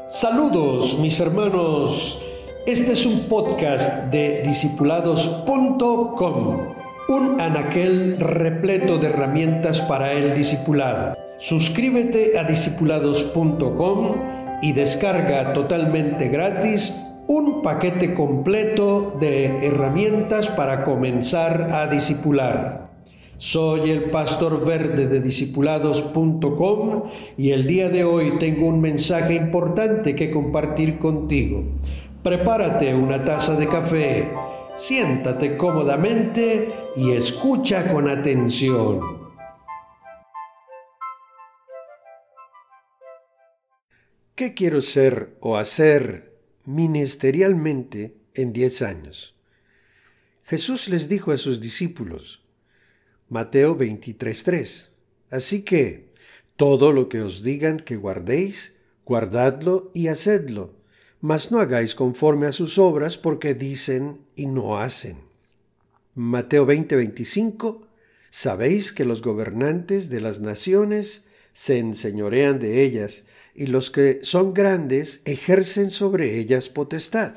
Saludos mis hermanos, este es un podcast de discipulados.com, un anaquel repleto de herramientas para el discipulado. Suscríbete a discipulados.com y descarga totalmente gratis un paquete completo de herramientas para comenzar a discipular. Soy el Pastor Verde de discipulados.com y el día de hoy tengo un mensaje importante que compartir contigo. Prepárate una taza de café, siéntate cómodamente y escucha con atención. ¿Qué quiero ser o hacer ministerialmente en 10 años? Jesús les dijo a sus discípulos, Mateo 23:3. Así que, todo lo que os digan que guardéis, guardadlo y hacedlo, mas no hagáis conforme a sus obras, porque dicen y no hacen. Mateo 20:25. Sabéis que los gobernantes de las naciones se enseñorean de ellas, y los que son grandes ejercen sobre ellas potestad.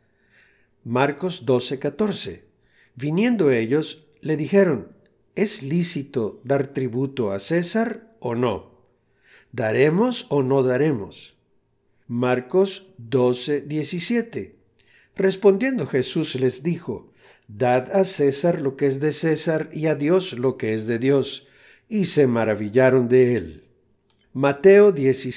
Marcos 12:14. Viniendo ellos, le dijeron, ¿es lícito dar tributo a César o no? ¿Daremos o no daremos? Marcos 12:17. Respondiendo Jesús les dijo, Dad a César lo que es de César y a Dios lo que es de Dios. Y se maravillaron de él. Mateo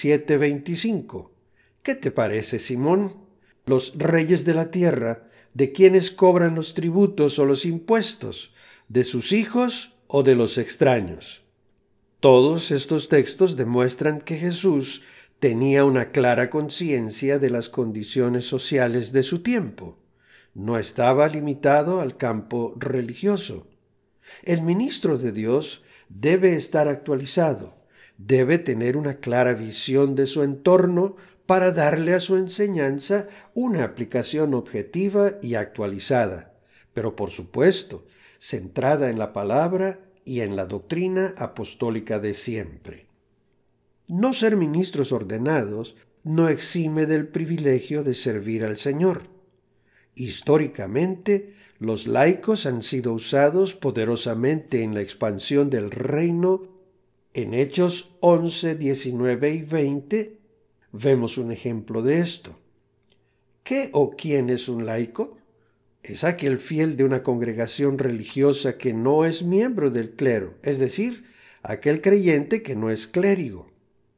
17:25. ¿Qué te parece, Simón? Los reyes de la tierra, ¿de quiénes cobran los tributos o los impuestos? ¿De sus hijos o de los extraños? Todos estos textos demuestran que Jesús tenía una clara conciencia de las condiciones sociales de su tiempo. No estaba limitado al campo religioso. El ministro de Dios debe estar actualizado, debe tener una clara visión de su entorno para darle a su enseñanza una aplicación objetiva y actualizada, pero por supuesto, centrada en la palabra y en la doctrina apostólica de siempre. No ser ministros ordenados no exime del privilegio de servir al Señor. Históricamente, los laicos han sido usados poderosamente en la expansión del reino. En Hechos 11, 19 y 20 vemos un ejemplo de esto. ¿Qué o quién es un laico? Es aquel fiel de una congregación religiosa que no es miembro del clero, es decir, aquel creyente que no es clérigo.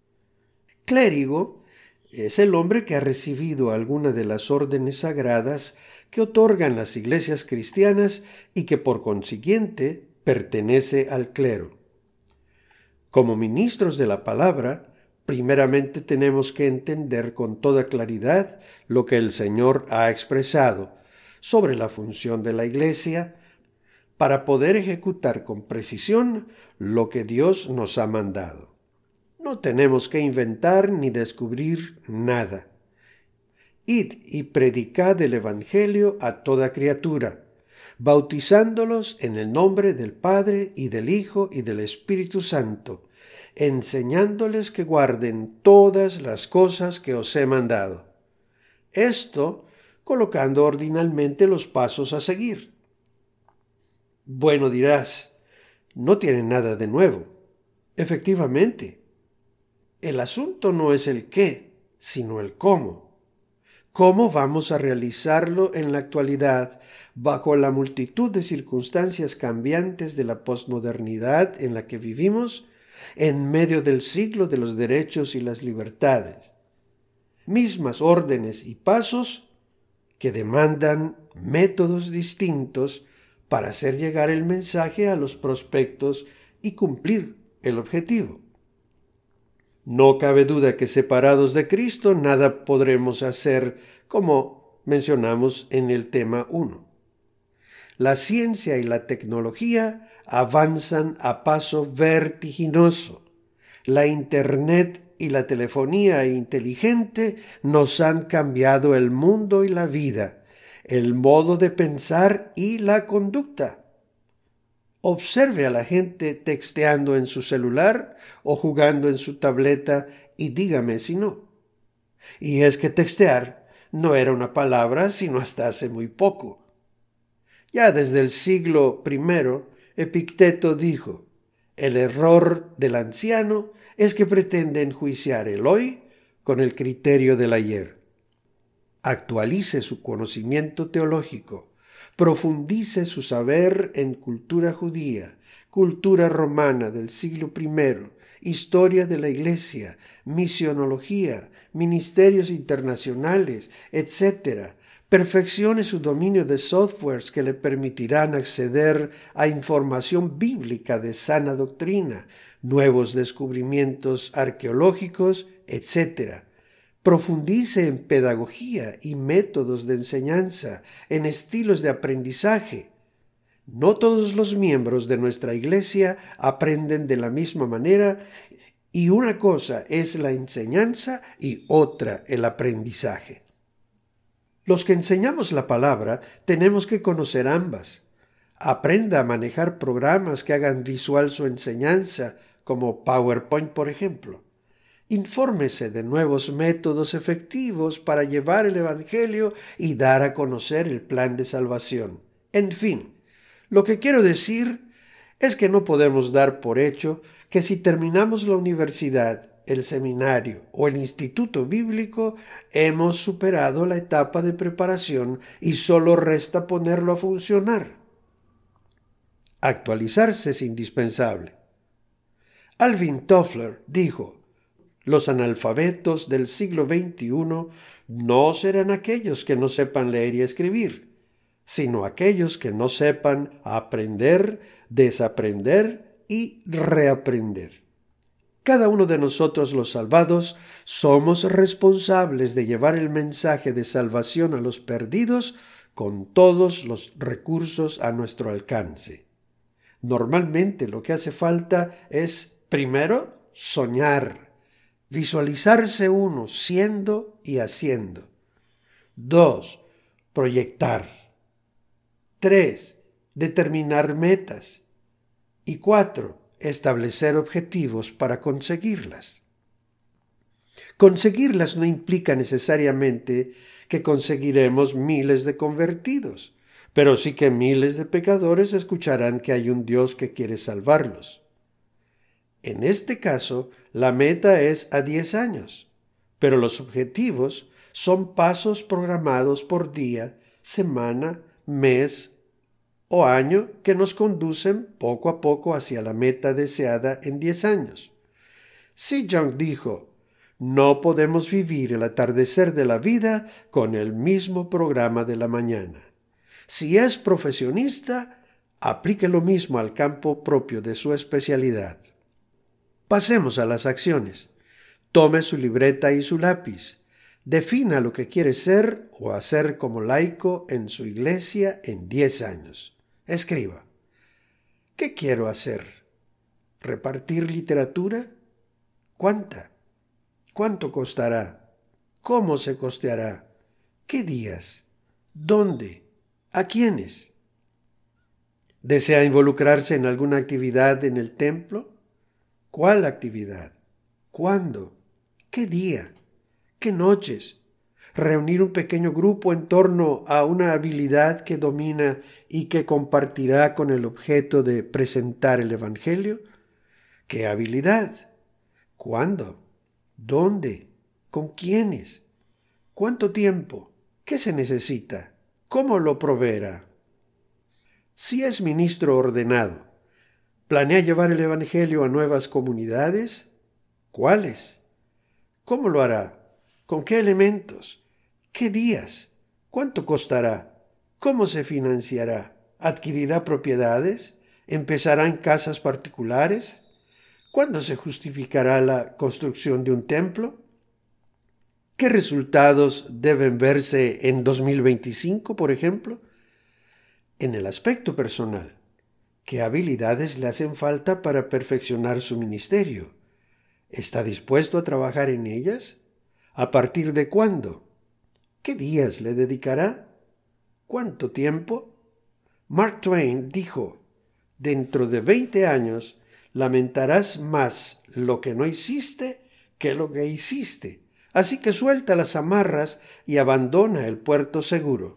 Clérigo es el hombre que ha recibido alguna de las órdenes sagradas que otorgan las iglesias cristianas y que por consiguiente pertenece al clero. Como ministros de la palabra, primeramente tenemos que entender con toda claridad lo que el Señor ha expresado sobre la función de la Iglesia para poder ejecutar con precisión lo que Dios nos ha mandado. No tenemos que inventar ni descubrir nada. Id y predicad el Evangelio a toda criatura, bautizándolos en el nombre del Padre y del Hijo y del Espíritu Santo, enseñándoles que guarden todas las cosas que os he mandado. Esto colocando ordinalmente los pasos a seguir. Bueno, dirás, no tiene nada de nuevo. Efectivamente, el asunto no es el qué, sino el cómo. ¿Cómo vamos a realizarlo en la actualidad bajo la multitud de circunstancias cambiantes de la posmodernidad en la que vivimos, en medio del siglo de los derechos y las libertades? Mismas órdenes y pasos que demandan métodos distintos para hacer llegar el mensaje a los prospectos y cumplir el objetivo. No cabe duda que separados de Cristo nada podremos hacer, como mencionamos en el tema 1. La ciencia y la tecnología avanzan a paso vertiginoso. La Internet y la telefonía inteligente nos han cambiado el mundo y la vida, el modo de pensar y la conducta. Observe a la gente texteando en su celular o jugando en su tableta y dígame si no. Y es que textear no era una palabra sino hasta hace muy poco. Ya desde el siglo I, Epicteto dijo: el error del anciano es que pretende enjuiciar el hoy con el criterio del ayer. Actualice su conocimiento teológico, profundice su saber en cultura judía, cultura romana del siglo I, historia de la Iglesia, misionología, ministerios internacionales, etc. Perfeccione su dominio de softwares que le permitirán acceder a información bíblica de sana doctrina, nuevos descubrimientos arqueológicos, etc. Profundice en pedagogía y métodos de enseñanza, en estilos de aprendizaje. No todos los miembros de nuestra Iglesia aprenden de la misma manera, y una cosa es la enseñanza y otra el aprendizaje. Los que enseñamos la palabra tenemos que conocer ambas. Aprenda a manejar programas que hagan visual su enseñanza, como PowerPoint, por ejemplo. Infórmese de nuevos métodos efectivos para llevar el Evangelio y dar a conocer el plan de salvación. En fin, lo que quiero decir es que no podemos dar por hecho que si terminamos la universidad, el seminario o el instituto bíblico, hemos superado la etapa de preparación y solo resta ponerlo a funcionar. Actualizarse es indispensable. Alvin Toffler dijo: los analfabetos del siglo XXI no serán aquellos que no sepan leer y escribir, sino aquellos que no sepan aprender, desaprender y reaprender. Cada uno de nosotros los salvados somos responsables de llevar el mensaje de salvación a los perdidos con todos los recursos a nuestro alcance. Normalmente lo que hace falta es, primero, soñar, visualizarse uno siendo y haciendo. 2. Proyectar. 3. Determinar metas. Y 4. Establecer objetivos para conseguirlas. Conseguirlas no implica necesariamente que conseguiremos miles de convertidos, pero sí que miles de pecadores escucharán que hay un Dios que quiere salvarlos. En este caso, la meta es a 10 años, pero los objetivos son pasos programados por día, semana, mes o año que nos conducen poco a poco hacia la meta deseada en 10 años. C. Young dijo: no podemos vivir el atardecer de la vida con el mismo programa de la mañana. Si es profesionista, aplique lo mismo al campo propio de su especialidad. Pasemos a las acciones. Tome su libreta y su lápiz. Defina lo que quiere ser o hacer como laico en su iglesia en 10 años. Escriba: ¿qué quiero hacer? ¿Repartir literatura? ¿Cuánta? ¿Cuánto costará? ¿Cómo se costeará? ¿Qué días? ¿Dónde? ¿A quiénes? ¿Desea involucrarse en alguna actividad en el templo? ¿Cuál actividad? ¿Cuándo? ¿Qué día? ¿Qué noches? ¿Reunir un pequeño grupo en torno a una habilidad que domina y que compartirá con el objeto de presentar el Evangelio? ¿Qué habilidad? ¿Cuándo? ¿Dónde? ¿Con quiénes? ¿Cuánto tiempo? ¿Qué se necesita? ¿Cómo lo proveerá? Si es ministro ordenado, ¿planea llevar el Evangelio a nuevas comunidades? ¿Cuáles? ¿Cómo lo hará? ¿Con qué elementos? ¿Qué días? ¿Cuánto costará? ¿Cómo se financiará? ¿Adquirirá propiedades? ¿Empezará en casas particulares? ¿Cuándo se justificará la construcción de un templo? ¿Qué resultados deben verse en 2025, por ejemplo? En el aspecto personal, ¿qué habilidades le hacen falta para perfeccionar su ministerio? ¿Está dispuesto a trabajar en ellas? ¿A partir de cuándo? ¿Qué días le dedicará? ¿Cuánto tiempo? Mark Twain dijo: dentro de 20 años lamentarás más lo que no hiciste que lo que hiciste, Así que suelta las amarras y abandona el puerto seguro.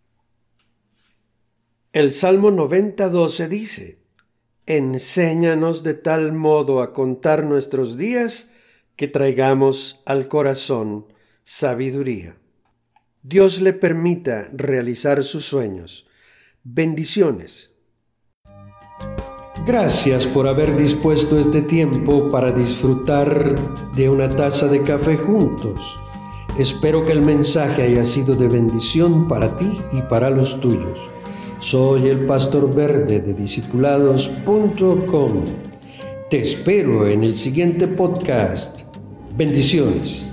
El Salmo 90:12 dice: Enséñanos de tal modo a contar nuestros días que traigamos al corazón sabiduría. Dios le permita realizar sus sueños. Bendiciones. Gracias por haber dispuesto este tiempo para disfrutar de una taza de café juntos. Espero que el mensaje haya sido de bendición para ti y para los tuyos. Soy el Pastor Verde de Discipulados.com. Te espero en el siguiente podcast. Bendiciones.